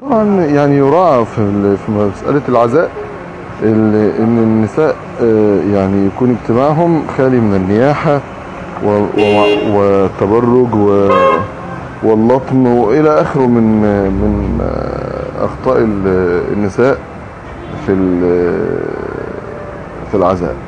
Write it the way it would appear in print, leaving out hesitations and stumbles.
طبعا يعني يراعى في مسألة العزاء إن النساء يعني يكون اجتماعهم خالي من النياحة والتبرج واللطم وإلى آخره من أخطاء النساء في في العزاء.